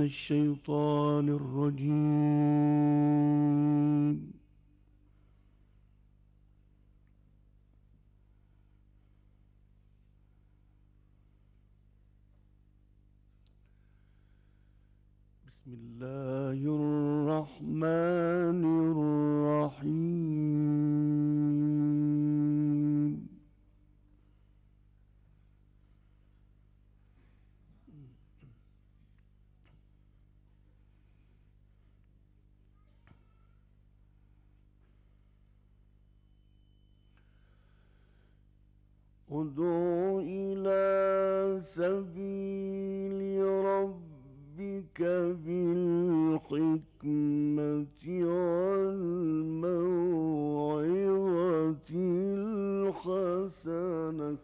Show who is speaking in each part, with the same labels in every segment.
Speaker 1: الشيطان الرجيم. بسم الله الرحمن الرحيم. ادع إلى سبيل ربك بالحكمة والموعظة الحسنة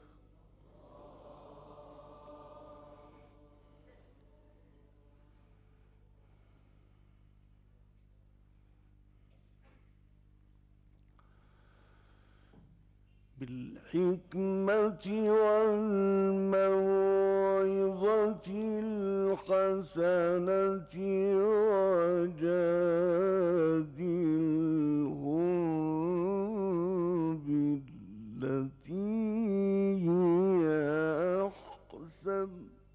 Speaker 1: الحسنة وجادلهم بالتي هي أحسن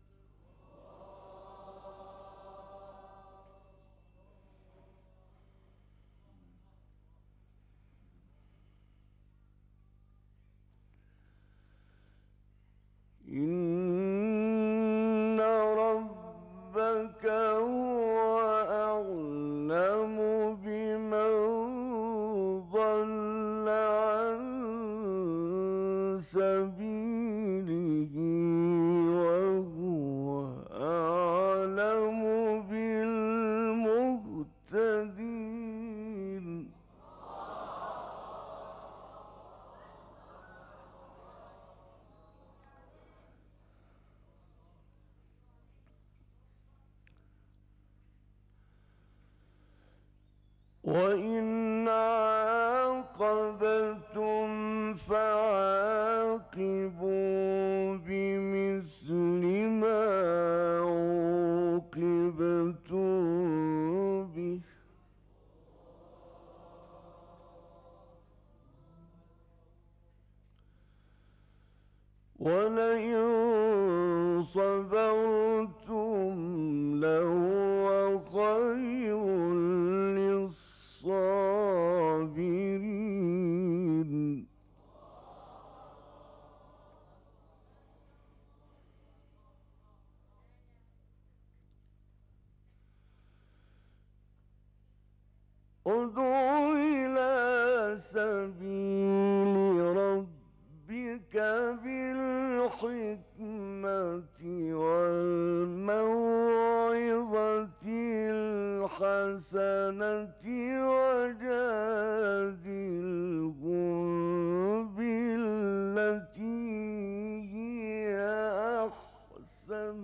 Speaker 1: إن ربك هو أعلم بمن ضل عن سبيله وهو أعلم بالمهتدين. وإن عاقبتم فعاقبوا بمثل ما عوقبتم به ولئن صبرتم لهو خير للصابرين. ادع إلى سبيل ربك بالحكمة والموعظة الحسنة وجادلهم بالتي هي أحسن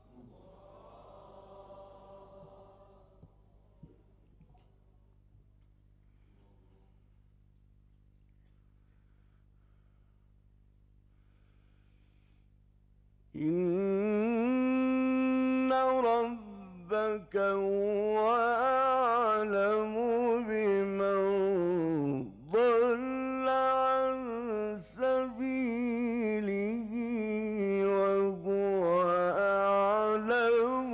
Speaker 1: إن ربك هو أعلم بمن ضل عن سبيله وهو أعلم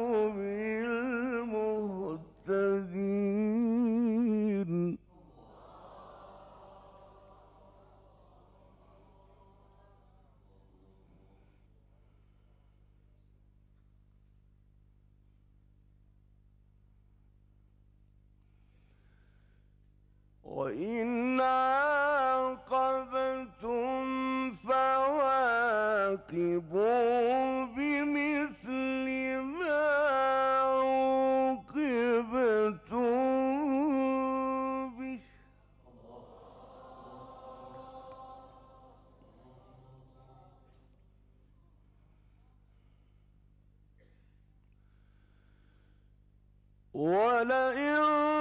Speaker 1: بالمهتدين. وإن عاقبتم فعاقبوا بمثل ما عوقبتم به ولئن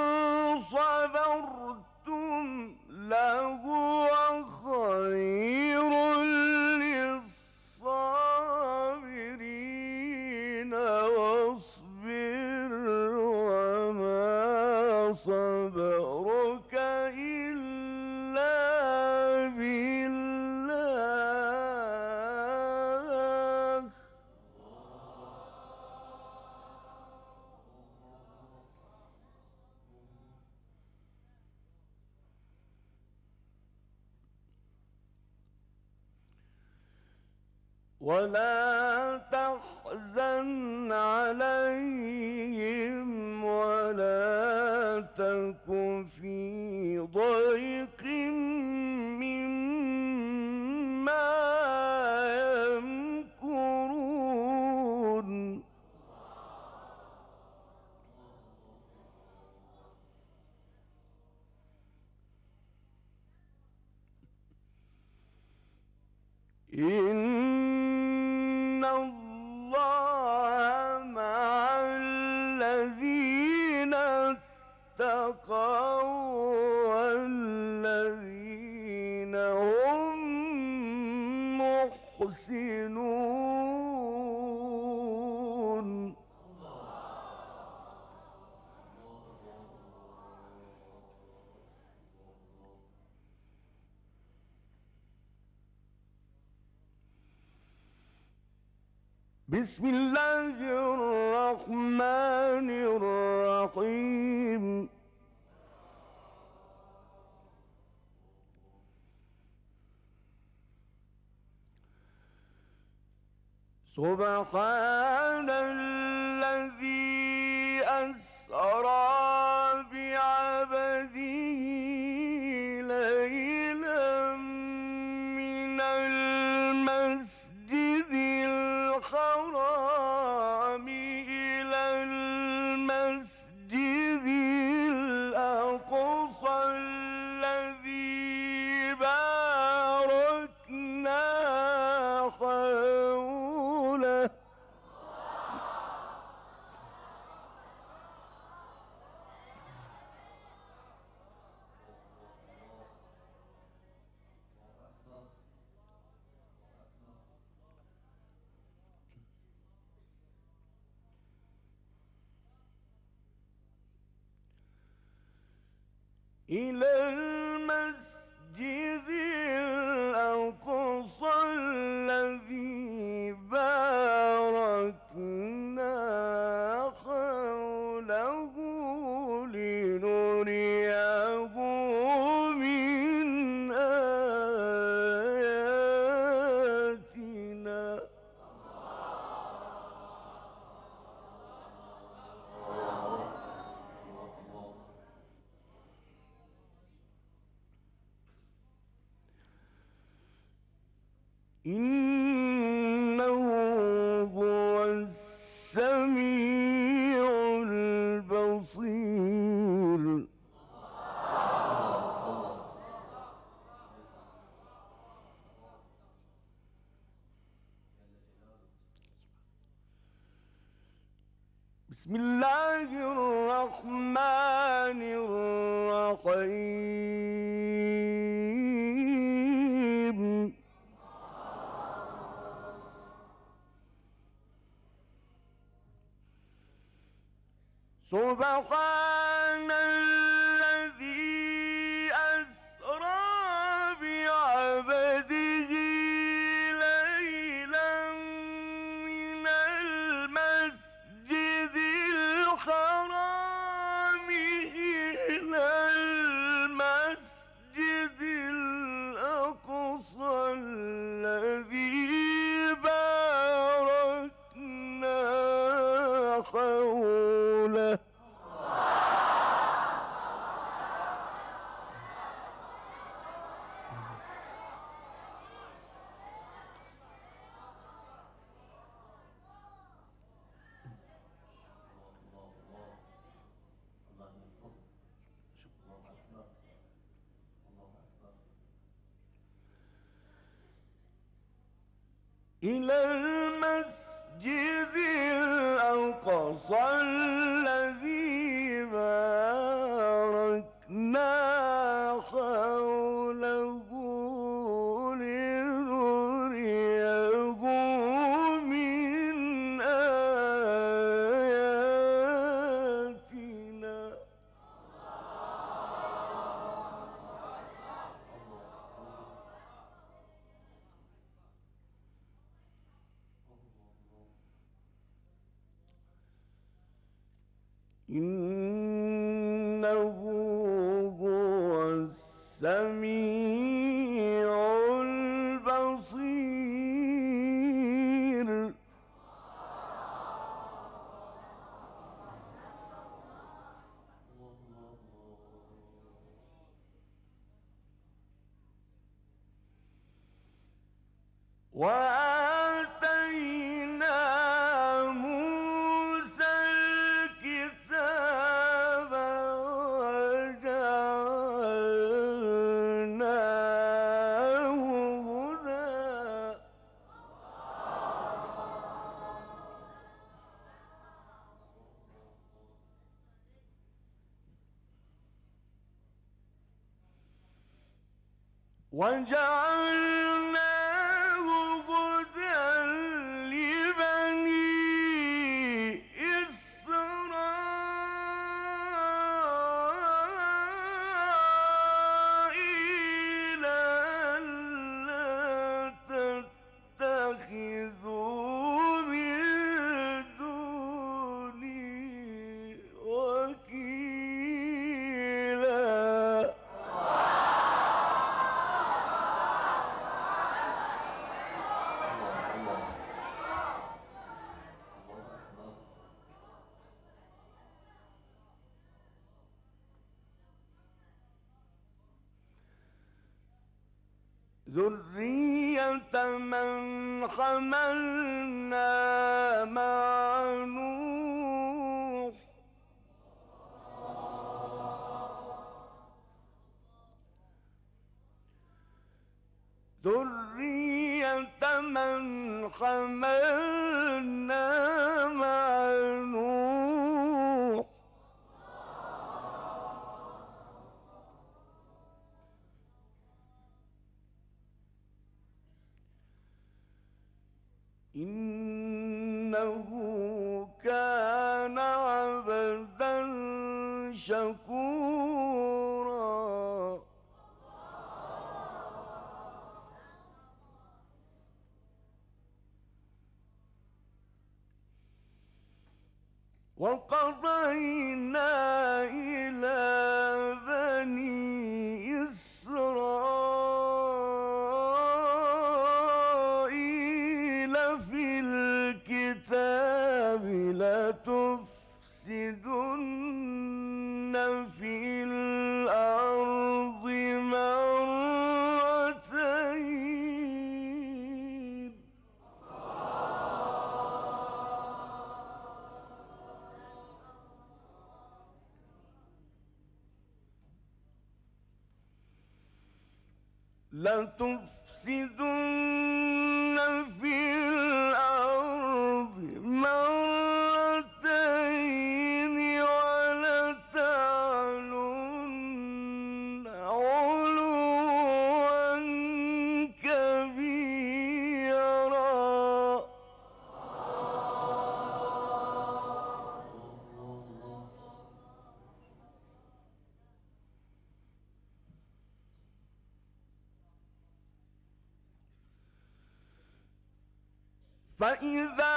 Speaker 1: صبرتم لهو خير للصابرين واصبر ولا تحزن عليهم ولا تك في ضيق مما يمكرون إن الله مع الذين اتقوا والذين هم محسنون بسم الله الرحمن الرحيم سبحان الذي أسرى بعبده ليلا من المسجد الحرام إلى المسجد الأقصى الذي باركنا حوله إلى المسجد الأقصى الذي باركنا حوله لنريه من آياتنا إنه هو السميع البصير بسم الله الرحمن الرحيم سبحان الذي أسرى بعبده ليلا من المسجد الحرام إلى المسجد الأقصى الذي باركنا حوله إلى المسجد الأقصى الذي باركنا حوله لنريه من آياتنا إنه هو السميع البصير وآتينا موسى الكتاب وجعلناه هدى. وجعلناه هدى لبني إسرائيل ألا تتخذوا من دوني وكيلا. ذرية من حملنا مع نوح ذرية من حملنا مع نوح إنه كان عبدا شكورا. وقضينا إلى بني إسرائيل في الكتاب لتفسدن في الأرض مرتين لتفسدن في الأرض مرتين ولتعلن علوا كبيرا. فإذا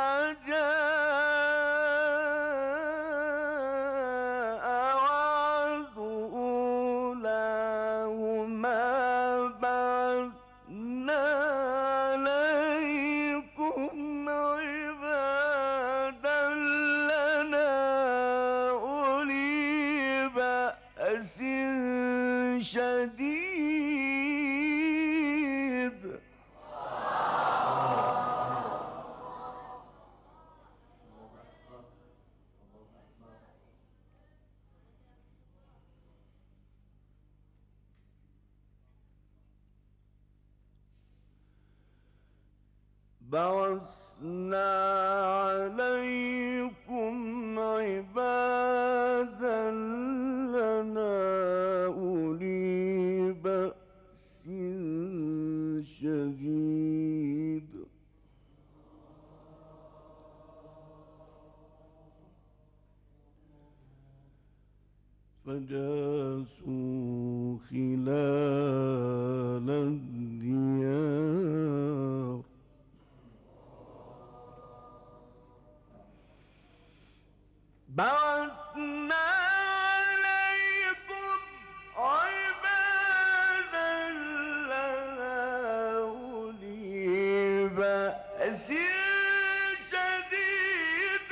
Speaker 1: جاء وعد أولاهما بعثنا عليكم عبادا لنا أولي بأس شديد بعثنا عليكم عبادا لنا أولي بأس شديد فجاسوا خلال الديار بعثنا عليكم عبادا لنا أولي بأس شديد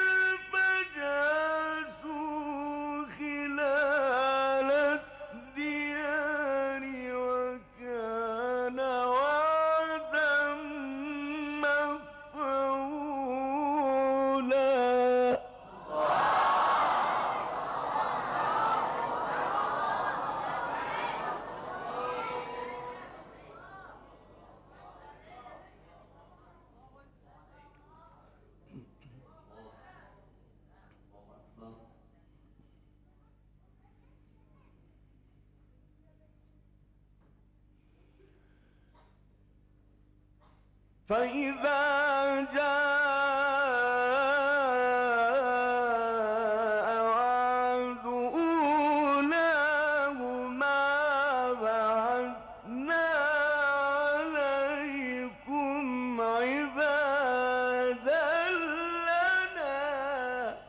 Speaker 1: فجاسوا خلال الديار وكان وعدا فإذا جاء وعد أولاهما بعثنا عليكم عبادا لنا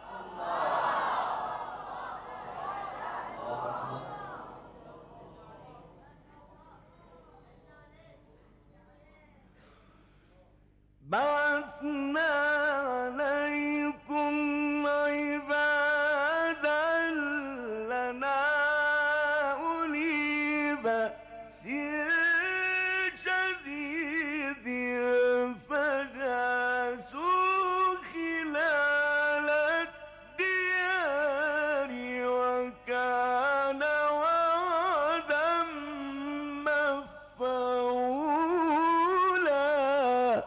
Speaker 1: بعثنا عليكم عبادا لنا أولي بأس شديد فجاسوا خلال الديار وكان وعدا مفعولا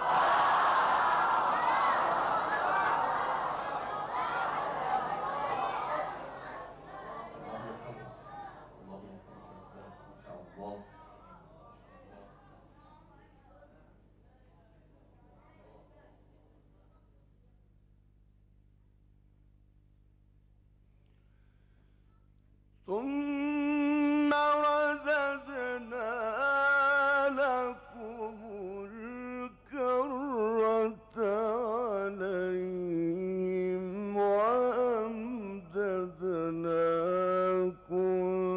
Speaker 1: ثم رددنا لكم الكرة عليهم وأمددناكم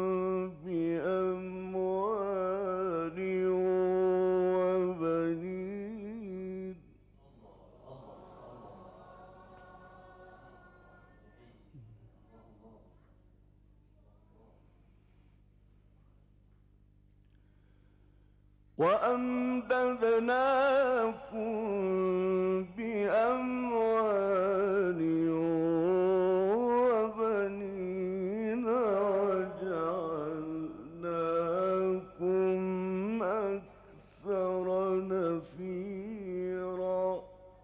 Speaker 1: بأموال وبنين وجعلناكم أكثر نفيرا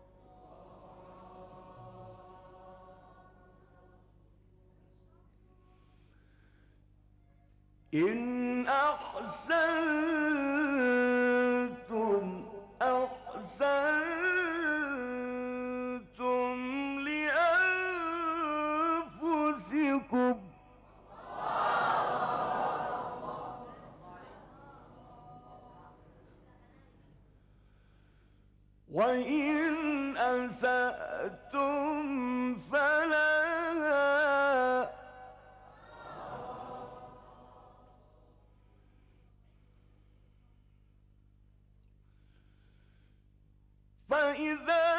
Speaker 1: إن أحسنتم لأنفسكم وإن أسأتم فلها فإذا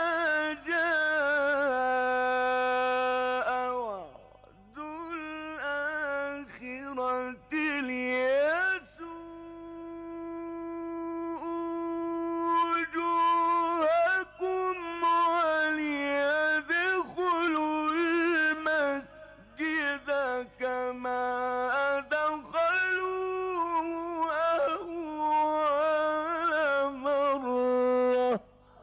Speaker 1: جاء وعد الآخرة ليسوءوا وجوهكم وليدخلوا المسجد كما دخلوه أول مرة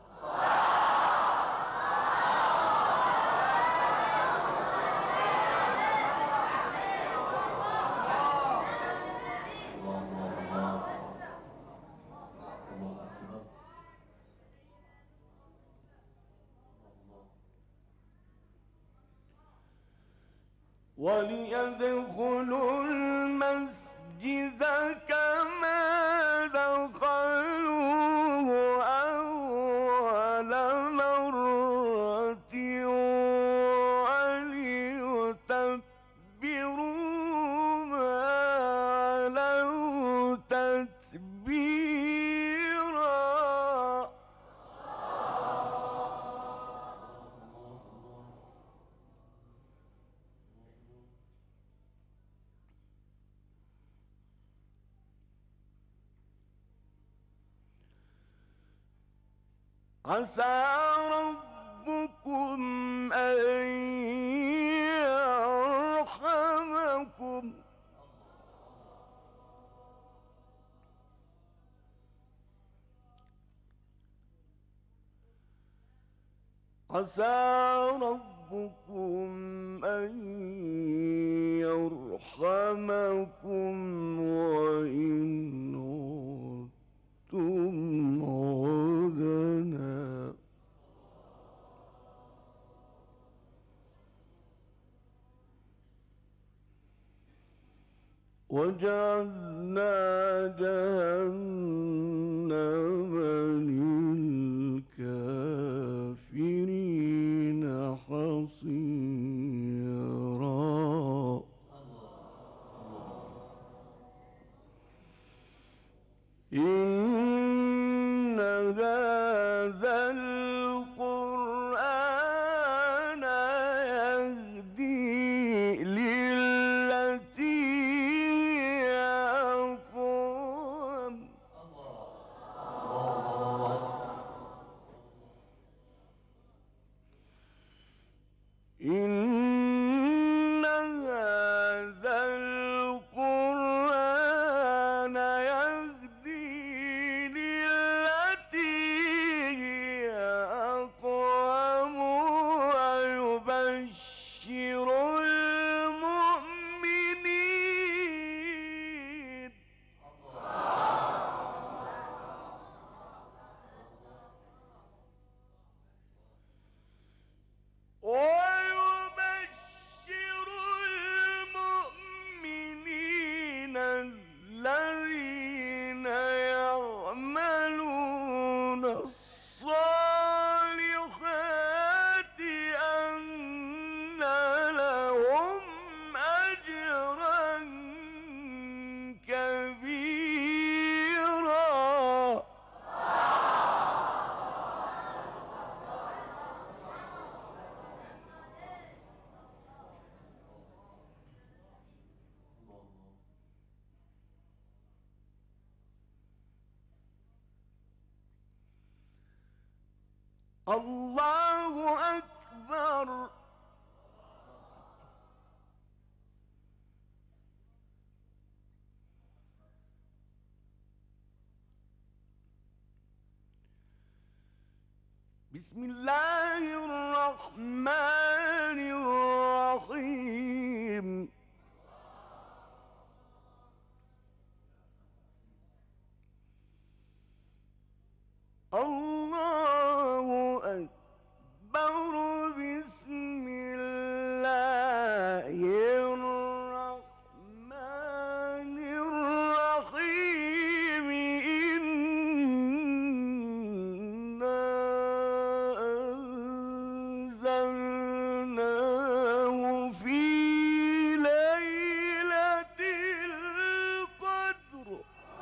Speaker 1: وليدخلوا المسجد كما دخلوه أول مرة وليتبروا ما علوا تتبيرا عسى ربكم أن يرحمكم عسى ربكم أن يرحمكم وإن عدتم وجعلنا جهنم للكافرين حصيرا إن هذا القرآن يهدي للتي هي أقوم إن هذا القرآن يهدي للتي هي أقوم ويبشر المؤمنين الذين يعملون الصالحات أن لهم أجرا كبيرا الله أكبر بسم الله الرحمن الرحيم الله أكبر بسم الله الرحمن الرحيم إنا أنزلناه في ليلة القدر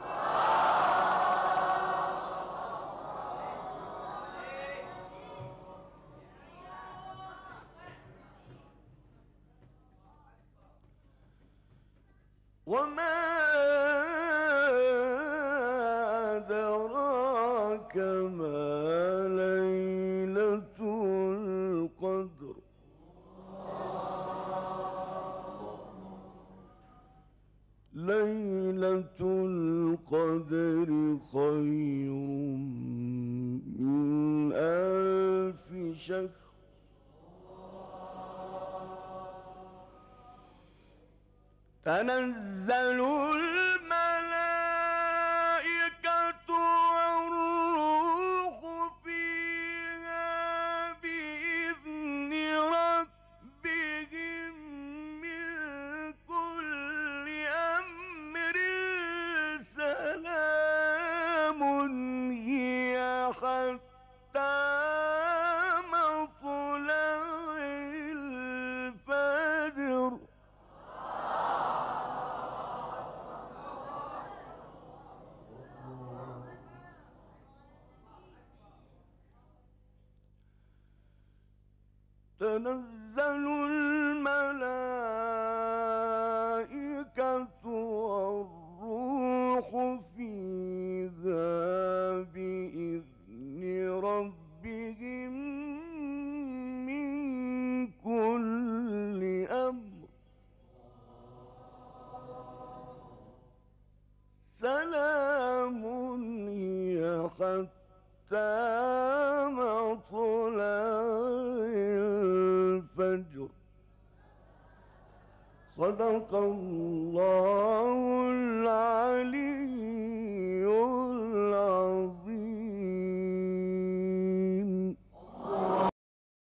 Speaker 1: وما أدراك ما ليلة القدر ليلة القدر خير من 1000 شهر تنزل الملائكة والروح فيها بإذن ربهم من كل أمر سلام هي حتى مطلع الفجر تنزل الملائكة والروح فيها بإذن ربهم من كل أمر سلام هي حتى مطلع الفجر صدق الله العظيم